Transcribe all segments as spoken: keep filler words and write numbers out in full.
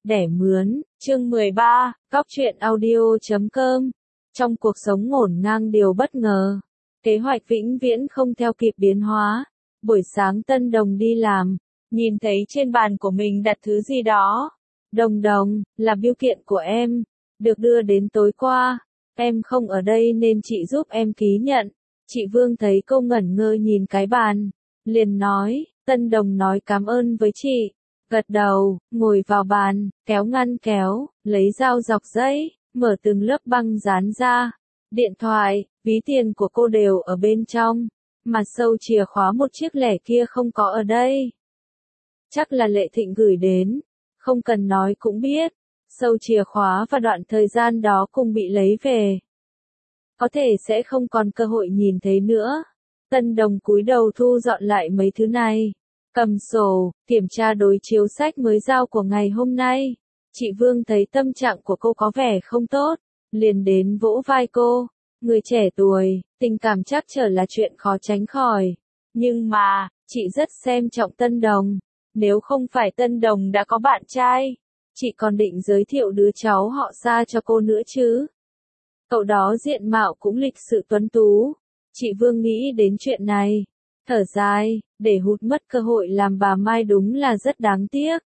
Đẻ mướn, chương mười ba, Cóc truyện audio chấm com. Trong cuộc sống ngổn ngang điều bất ngờ, kế hoạch vĩnh viễn không theo kịp biến hóa. Buổi sáng Tân Đồng đi làm, nhìn thấy trên bàn của mình đặt thứ gì đó. Đồng Đồng, là bưu kiện của em, được đưa đến tối qua. Em không ở đây nên chị giúp em ký nhận. Chị Vương thấy cô ngẩn ngơ nhìn cái bàn, liền nói, Tân Đồng nói cảm ơn với chị. Gật đầu, ngồi vào bàn, kéo ngăn kéo, lấy dao dọc giấy, mở từng lớp băng dán ra. Điện thoại, ví tiền của cô đều ở bên trong, mà sâu chìa khóa một chiếc lẻ kia không có ở đây. Chắc là Lệ Thịnh gửi đến, không cần nói cũng biết, sâu chìa khóa và đoạn thời gian đó cùng bị lấy về. Có thể sẽ không còn cơ hội nhìn thấy nữa. Tân Đồng cúi đầu thu dọn lại mấy thứ này. Cầm sổ, kiểm tra đối chiếu sách mới giao của ngày hôm nay. Chị Vương thấy tâm trạng của cô có vẻ không tốt, liền đến vỗ vai cô. Người trẻ tuổi, tình cảm trắc trở là chuyện khó tránh khỏi. Nhưng mà, chị rất xem trọng Tân Đồng. Nếu không phải Tân Đồng đã có bạn trai, chị còn định giới thiệu đứa cháu họ Sa cho cô nữa chứ. Cậu đó diện mạo cũng lịch sự tuấn tú. Chị Vương nghĩ đến chuyện này, thở dài, để hụt mất cơ hội làm bà Mai đúng là rất đáng tiếc.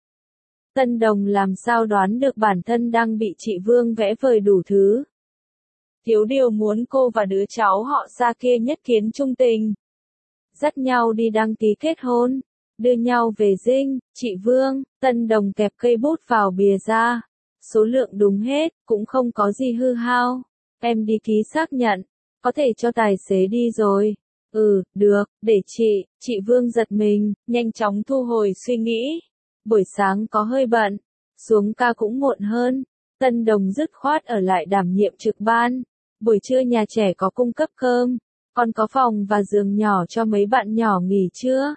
Tân Đồng làm sao đoán được bản thân đang bị chị Vương vẽ vời đủ thứ. Thiếu điều muốn cô và đứa cháu họ Sa kia nhất kiến trung tình. Dắt nhau đi đăng ký kết hôn, đưa nhau về dinh. Chị Vương, Tân Đồng kẹp cây bút vào bìa ra. Số lượng đúng hết, cũng không có gì hư hao. Em đi ký xác nhận, có thể cho tài xế đi rồi. Ừ, được, để chị, chị Vương giật mình, nhanh chóng thu hồi suy nghĩ. Buổi sáng có hơi bận, xuống ca cũng muộn hơn. Tân Đồng dứt khoát ở lại đảm nhiệm trực ban. Buổi trưa nhà trẻ có cung cấp cơm, còn có phòng và giường nhỏ cho mấy bạn nhỏ nghỉ trưa.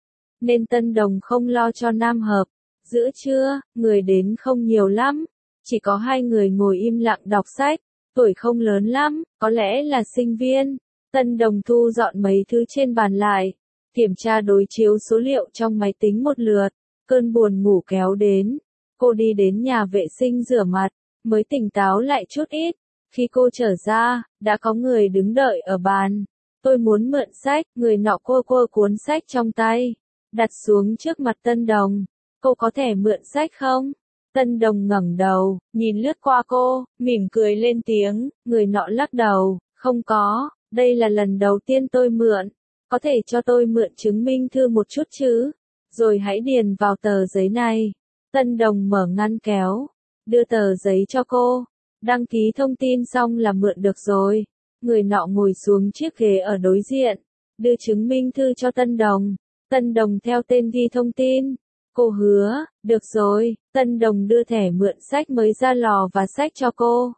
Nên Tân Đồng không lo cho nam hợp. Giữa trưa, người đến không nhiều lắm, chỉ có hai người ngồi im lặng đọc sách. Tuổi không lớn lắm, có lẽ là sinh viên. Tân Đồng thu dọn mấy thứ trên bàn lại, kiểm tra đối chiếu số liệu trong máy tính một lượt. Cơn buồn ngủ kéo đến, cô đi đến nhà vệ sinh rửa mặt, mới tỉnh táo lại chút ít. Khi cô trở ra, đã có người đứng đợi ở bàn. Tôi muốn mượn sách, người nọ cua cua cuốn sách trong tay, đặt xuống trước mặt Tân Đồng. Cô có thể mượn sách không? Tân Đồng ngẩng đầu, nhìn lướt qua cô, mỉm cười lên tiếng. Người nọ lắc đầu, không có, đây là lần đầu tiên tôi mượn. Có thể cho tôi mượn chứng minh thư một chút chứ? Rồi hãy điền vào tờ giấy này. Tân Đồng mở ngăn kéo, đưa tờ giấy cho cô. Đăng ký thông tin xong là mượn được rồi. Người nọ ngồi xuống chiếc ghế ở đối diện, đưa chứng minh thư cho Tân Đồng. Tân Đồng theo tên ghi thông tin. Cô hứa, được rồi. Tân Đồng đưa thẻ mượn sách mới ra lò và sách cho cô.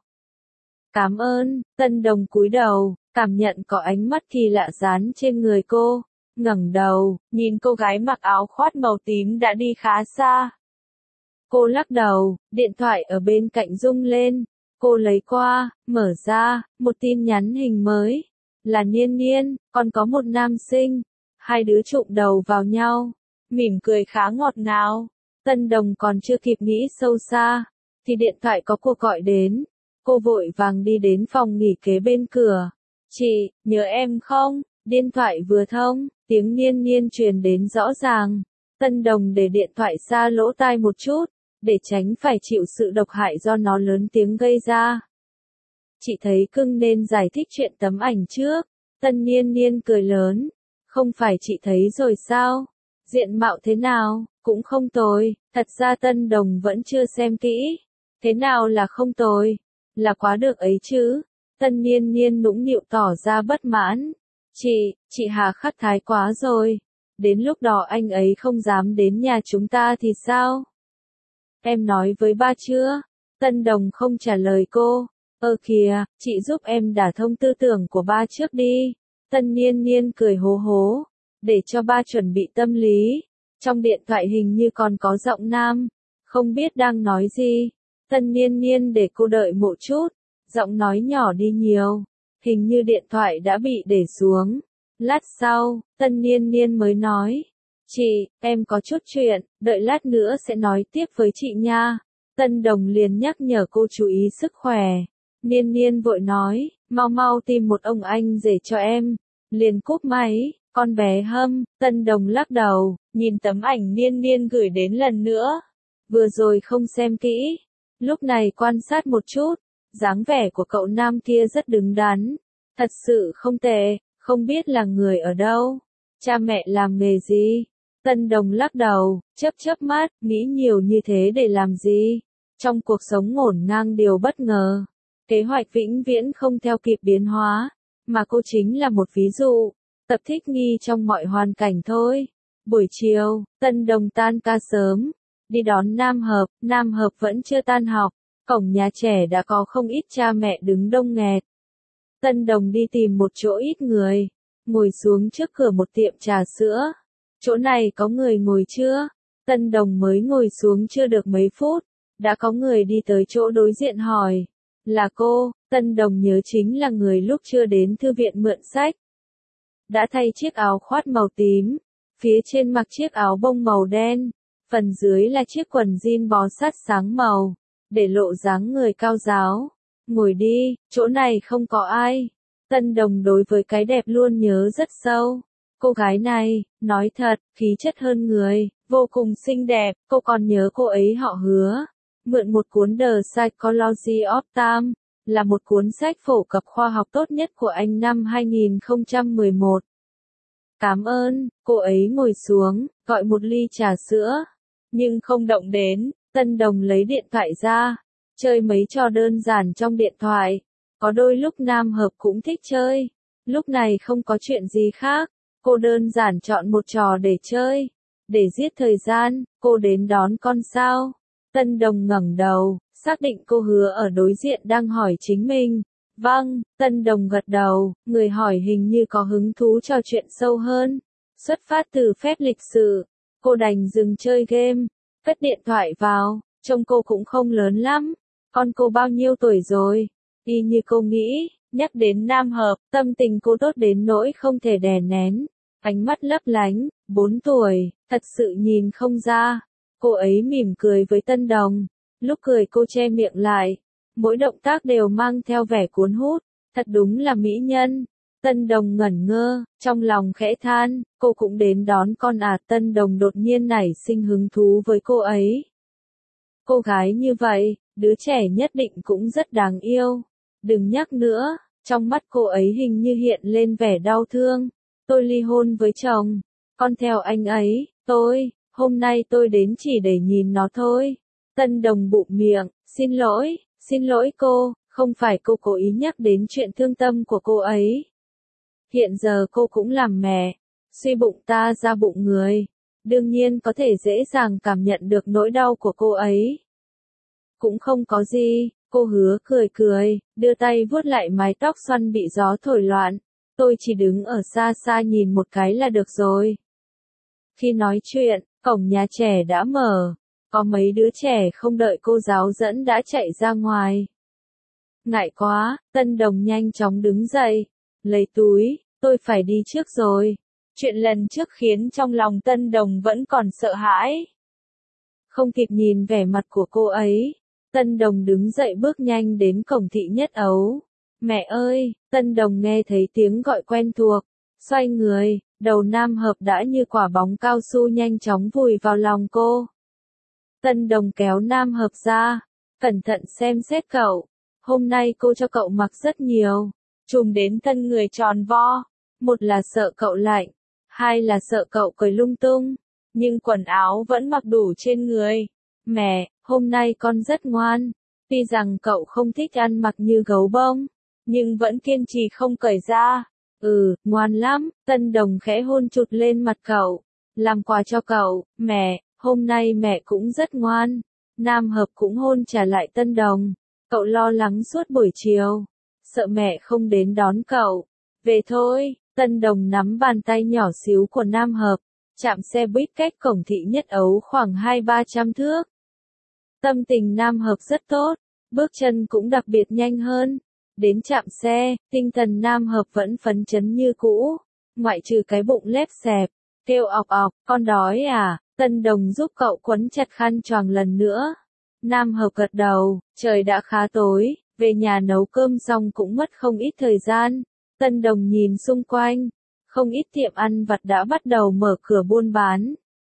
Cảm ơn. Tân Đồng cúi đầu, cảm nhận có ánh mắt kỳ lạ dán trên người cô. Ngẩng đầu, nhìn cô gái mặc áo khoác màu tím đã đi khá xa. Cô lắc đầu, điện thoại ở bên cạnh rung lên. Cô lấy qua, mở ra, một tin nhắn hình mới. Là Niên Niên, còn có một nam sinh. Hai đứa chụm đầu vào nhau, mỉm cười khá ngọt ngào. Tân Đồng còn chưa kịp nghĩ sâu xa, thì điện thoại có cuộc gọi đến. Cô vội vàng đi đến phòng nghỉ kế bên cửa. Chị, nhớ em không? Điện thoại vừa thông, tiếng Niên Niên truyền đến rõ ràng. Tân Đồng để điện thoại xa lỗ tai một chút, để tránh phải chịu sự độc hại do nó lớn tiếng gây ra. Chị thấy cưng nên giải thích chuyện tấm ảnh trước. Tân Niên Niên cười lớn. Không phải chị thấy rồi sao? Diện mạo thế nào? Cũng không tồi. Thật ra Tân Đồng vẫn chưa xem kỹ. Thế nào là không tồi? Là quá được ấy chứ. Tân Niên Niên nũng nịu tỏ ra bất mãn. Chị, chị hà khắc thái quá rồi. Đến lúc đó anh ấy không dám đến nhà chúng ta thì sao? Em nói với ba chưa? Tân Đồng không trả lời cô. Ơ kìa, chị giúp em đả thông tư tưởng của ba trước đi. Tân Niên Niên cười hố hố, để cho ba chuẩn bị tâm lý. Trong điện thoại hình như còn có giọng nam, không biết đang nói gì. Tân Niên Niên để cô đợi một chút, giọng nói nhỏ đi nhiều. Hình như điện thoại đã bị để xuống. Lát sau, Tân Niên Niên mới nói. Chị, em có chút chuyện, đợi lát nữa sẽ nói tiếp với chị nha. Tân Đồng liền nhắc nhở cô chú ý sức khỏe. Niên Niên vội nói, mau mau tìm một ông anh rể cho em. Liền cúp máy, con bé hâm. Tân Đồng lắc đầu, nhìn tấm ảnh Niên Niên gửi đến lần nữa. Vừa rồi không xem kỹ. Lúc này quan sát một chút, dáng vẻ của cậu nam kia rất đứng đắn. Thật sự không tệ, không biết là người ở đâu. Cha mẹ làm nghề gì? Tân Đồng lắc đầu, chớp chớp mắt, nghĩ nhiều như thế để làm gì? Trong cuộc sống ngổn ngang điều bất ngờ. Kế hoạch vĩnh viễn không theo kịp biến hóa. Mà cô chính là một ví dụ. Tập thích nghi trong mọi hoàn cảnh thôi. Buổi chiều, Tân Đồng tan ca sớm. Đi đón Nam Hợp, Nam Hợp vẫn chưa tan học. Cổng nhà trẻ đã có không ít cha mẹ đứng đông nghẹt. Tân Đồng đi tìm một chỗ ít người. Ngồi xuống trước cửa một tiệm trà sữa. Chỗ này có người ngồi chưa? Tân Đồng mới ngồi xuống chưa được mấy phút. Đã có người đi tới chỗ đối diện hỏi. Là cô, Tân Đồng nhớ chính là người lúc chưa đến thư viện mượn sách. Đã thay chiếc áo khoác màu tím. Phía trên mặc chiếc áo bông màu đen. Phần dưới là chiếc quần jean bó sát sáng màu. Để lộ dáng người cao ráo. Ngồi đi, chỗ này không có ai. Tân Đồng đối với cái đẹp luôn nhớ rất sâu. Cô gái này, nói thật, khí chất hơn người, vô cùng xinh đẹp. Cô còn nhớ cô ấy họ Hứa. Mượn một cuốn The Psychology of Time, là một cuốn sách phổ cập khoa học tốt nhất của anh năm hai nghìn không trăm mười một. Cảm ơn, cô ấy ngồi xuống, gọi một ly trà sữa. Nhưng không động đến, Tân Đồng lấy điện thoại ra, chơi mấy trò đơn giản trong điện thoại. Có đôi lúc Nam Hợp cũng thích chơi. Lúc này không có chuyện gì khác, cô đơn giản chọn một trò để chơi. Để giết thời gian, cô đến đón con sao? Tân Đồng ngẩng đầu, xác định cô Hứa ở đối diện đang hỏi chính mình. Vâng, Tân Đồng gật đầu, người hỏi hình như có hứng thú trò chuyện sâu hơn. Xuất phát từ phép lịch sự, cô đành dừng chơi game, cất điện thoại vào, trông cô cũng không lớn lắm. Con cô bao nhiêu tuổi rồi? Y như cô nghĩ, nhắc đến Nam Hợp, tâm tình cô tốt đến nỗi không thể đè nén. Ánh mắt lấp lánh, bốn tuổi, thật sự nhìn không ra. Cô ấy mỉm cười với Tân Đồng. Lúc cười cô che miệng lại. Mỗi động tác đều mang theo vẻ cuốn hút. Thật đúng là mỹ nhân. Tân Đồng ngẩn ngơ, trong lòng khẽ than, cô cũng đến đón con à. Tân Đồng đột nhiên nảy sinh hứng thú với cô ấy. Cô gái như vậy, đứa trẻ nhất định cũng rất đáng yêu. Đừng nhắc nữa, trong mắt cô ấy hình như hiện lên vẻ đau thương. Tôi ly hôn với chồng, con theo anh ấy, tôi, hôm nay tôi đến chỉ để nhìn nó thôi. Tân Đồng bụm miệng, xin lỗi, xin lỗi cô, không phải cô cố ý nhắc đến chuyện thương tâm của cô ấy. Hiện giờ cô cũng làm mẹ, suy bụng ta ra bụng người, đương nhiên có thể dễ dàng cảm nhận được nỗi đau của cô ấy. Cũng không có gì, cô Hứa cười cười, đưa tay vuốt lại mái tóc xoăn bị gió thổi loạn. Tôi chỉ đứng ở xa xa nhìn một cái là được rồi. Khi nói chuyện, cổng nhà trẻ đã mở. Có mấy đứa trẻ không đợi cô giáo dẫn đã chạy ra ngoài. Ngại quá, Tân Đồng nhanh chóng đứng dậy. Lấy túi, tôi phải đi trước rồi. Chuyện lần trước khiến trong lòng Tân Đồng vẫn còn sợ hãi. Không kịp nhìn vẻ mặt của cô ấy. Tân Đồng đứng dậy bước nhanh đến cổng thị nhất ấu. Mẹ ơi, Tân Đồng nghe thấy tiếng gọi quen thuộc. Xoay người, đầu Nam Hợp đã như quả bóng cao su nhanh chóng vùi vào lòng cô. Tân Đồng kéo Nam Hợp ra, cẩn thận xem xét cậu. Hôm nay cô cho cậu mặc rất nhiều, trùm đến thân người tròn vo. Một là sợ cậu lạnh, hai là sợ cậu cởi lung tung. Nhưng quần áo vẫn mặc đủ trên người. Mẹ, hôm nay con rất ngoan. Tuy rằng cậu không thích ăn mặc như gấu bông, nhưng vẫn kiên trì không cởi ra. Ừ, ngoan lắm. Tân Đồng khẽ hôn chụt lên mặt cậu. Làm quà cho cậu, mẹ, hôm nay mẹ cũng rất ngoan. Nam Hợp cũng hôn trả lại Tân Đồng. Cậu lo lắng suốt buổi chiều, sợ mẹ không đến đón cậu. Về thôi. Tân Đồng nắm bàn tay nhỏ xíu của Nam Hợp. Trạm xe buýt cách cổng thị nhất ấu khoảng hai ba trăm thước. Tâm tình Nam Hợp rất tốt, bước chân cũng đặc biệt nhanh hơn. Đến trạm xe, tinh thần Nam Hợp vẫn phấn chấn như cũ, ngoại trừ cái bụng lép xẹp, kêu ọc ọc, con đói à? Tân Đồng giúp cậu quấn chặt khăn choàng lần nữa. Nam Hợp gật đầu, trời đã khá tối, về nhà nấu cơm xong cũng mất không ít thời gian. Tân Đồng nhìn xung quanh, không ít tiệm ăn vặt đã bắt đầu mở cửa buôn bán.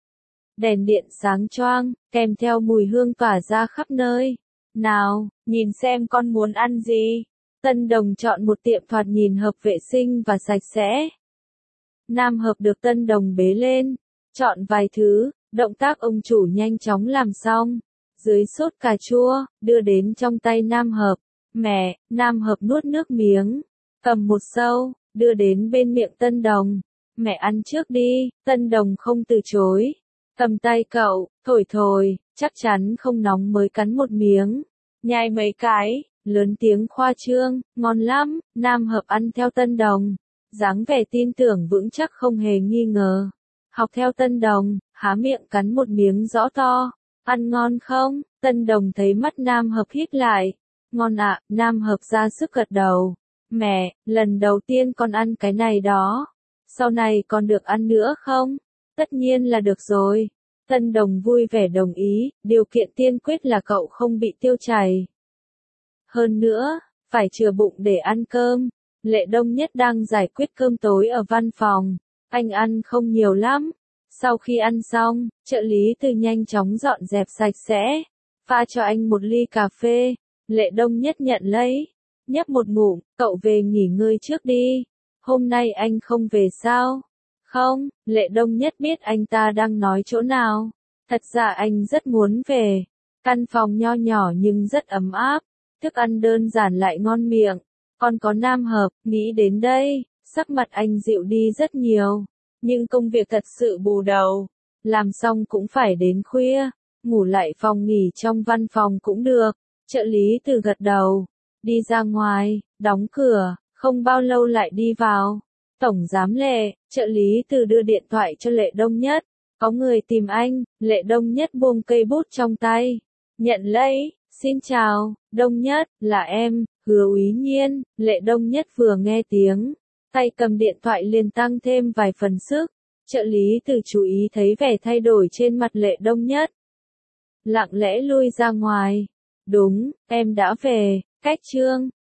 Đèn điện sáng choang, kèm theo mùi hương tỏa ra khắp nơi. Nào, nhìn xem con muốn ăn gì. Tân Đồng chọn một tiệm thoạt nhìn hợp vệ sinh và sạch sẽ. Nam Hợp được Tân Đồng bế lên, chọn vài thứ, động tác ông chủ nhanh chóng làm xong. Dưới sốt cà chua, đưa đến trong tay Nam Hợp. Mẹ, Nam Hợp nuốt nước miếng, cầm một sâu, đưa đến bên miệng Tân Đồng. Mẹ ăn trước đi, Tân Đồng không từ chối. Cầm tay cậu, thổi thổi, chắc chắn không nóng mới cắn một miếng. Nhai mấy cái, lớn tiếng khoa trương, ngon lắm, Nam Hợp ăn theo Tân Đồng. Dáng vẻ tin tưởng vững chắc không hề nghi ngờ. Học theo Tân Đồng, há miệng cắn một miếng rõ to. Ăn ngon không? Tân Đồng thấy mắt Nam Hợp híp lại. Ngon ạ, Nam Hợp ra sức gật đầu. Mẹ, lần đầu tiên con ăn cái này đó. Sau này còn được ăn nữa không? Tất nhiên là được rồi. Tân Đồng vui vẻ đồng ý, điều kiện tiên quyết là cậu không bị tiêu chảy. Hơn nữa, phải chừa bụng để ăn cơm. Lệ Đông Nhất đang giải quyết cơm tối ở văn phòng. Anh ăn không nhiều lắm. Sau khi ăn xong, trợ lý Từ nhanh chóng dọn dẹp sạch sẽ. Pha cho anh một ly cà phê. Lệ Đông Nhất nhận lấy. Nhấp một ngụm, cậu về nghỉ ngơi trước đi. Hôm nay anh không về sao? Không, Lệ Đông Nhất biết anh ta đang nói chỗ nào. Thật ra anh rất muốn về. Căn phòng nho nhỏ nhưng rất ấm áp. Thức ăn đơn giản lại ngon miệng. Còn có Nam Hợp, nghĩ đến đây, sắc mặt anh dịu đi rất nhiều. Nhưng công việc thật sự bù đầu. Làm xong cũng phải đến khuya. Ngủ lại phòng nghỉ trong văn phòng cũng được. Trợ lý Từ gật đầu. Đi ra ngoài, đóng cửa, không bao lâu lại đi vào. Tổng giám Lệ, trợ lý Từ đưa điện thoại cho Lệ Đông Nhất. Có người tìm anh, Lệ Đông Nhất buông cây bút trong tay. Nhận lấy, xin chào, Đông Nhất, là em, Hứa Úy Nhiên. Lệ Đông Nhất vừa nghe tiếng, tay cầm điện thoại liền tăng thêm vài phần sức. Trợ lý Từ chú ý thấy vẻ thay đổi trên mặt Lệ Đông Nhất. Lặng lẽ lui ra ngoài. Đúng, em đã về, cách chương.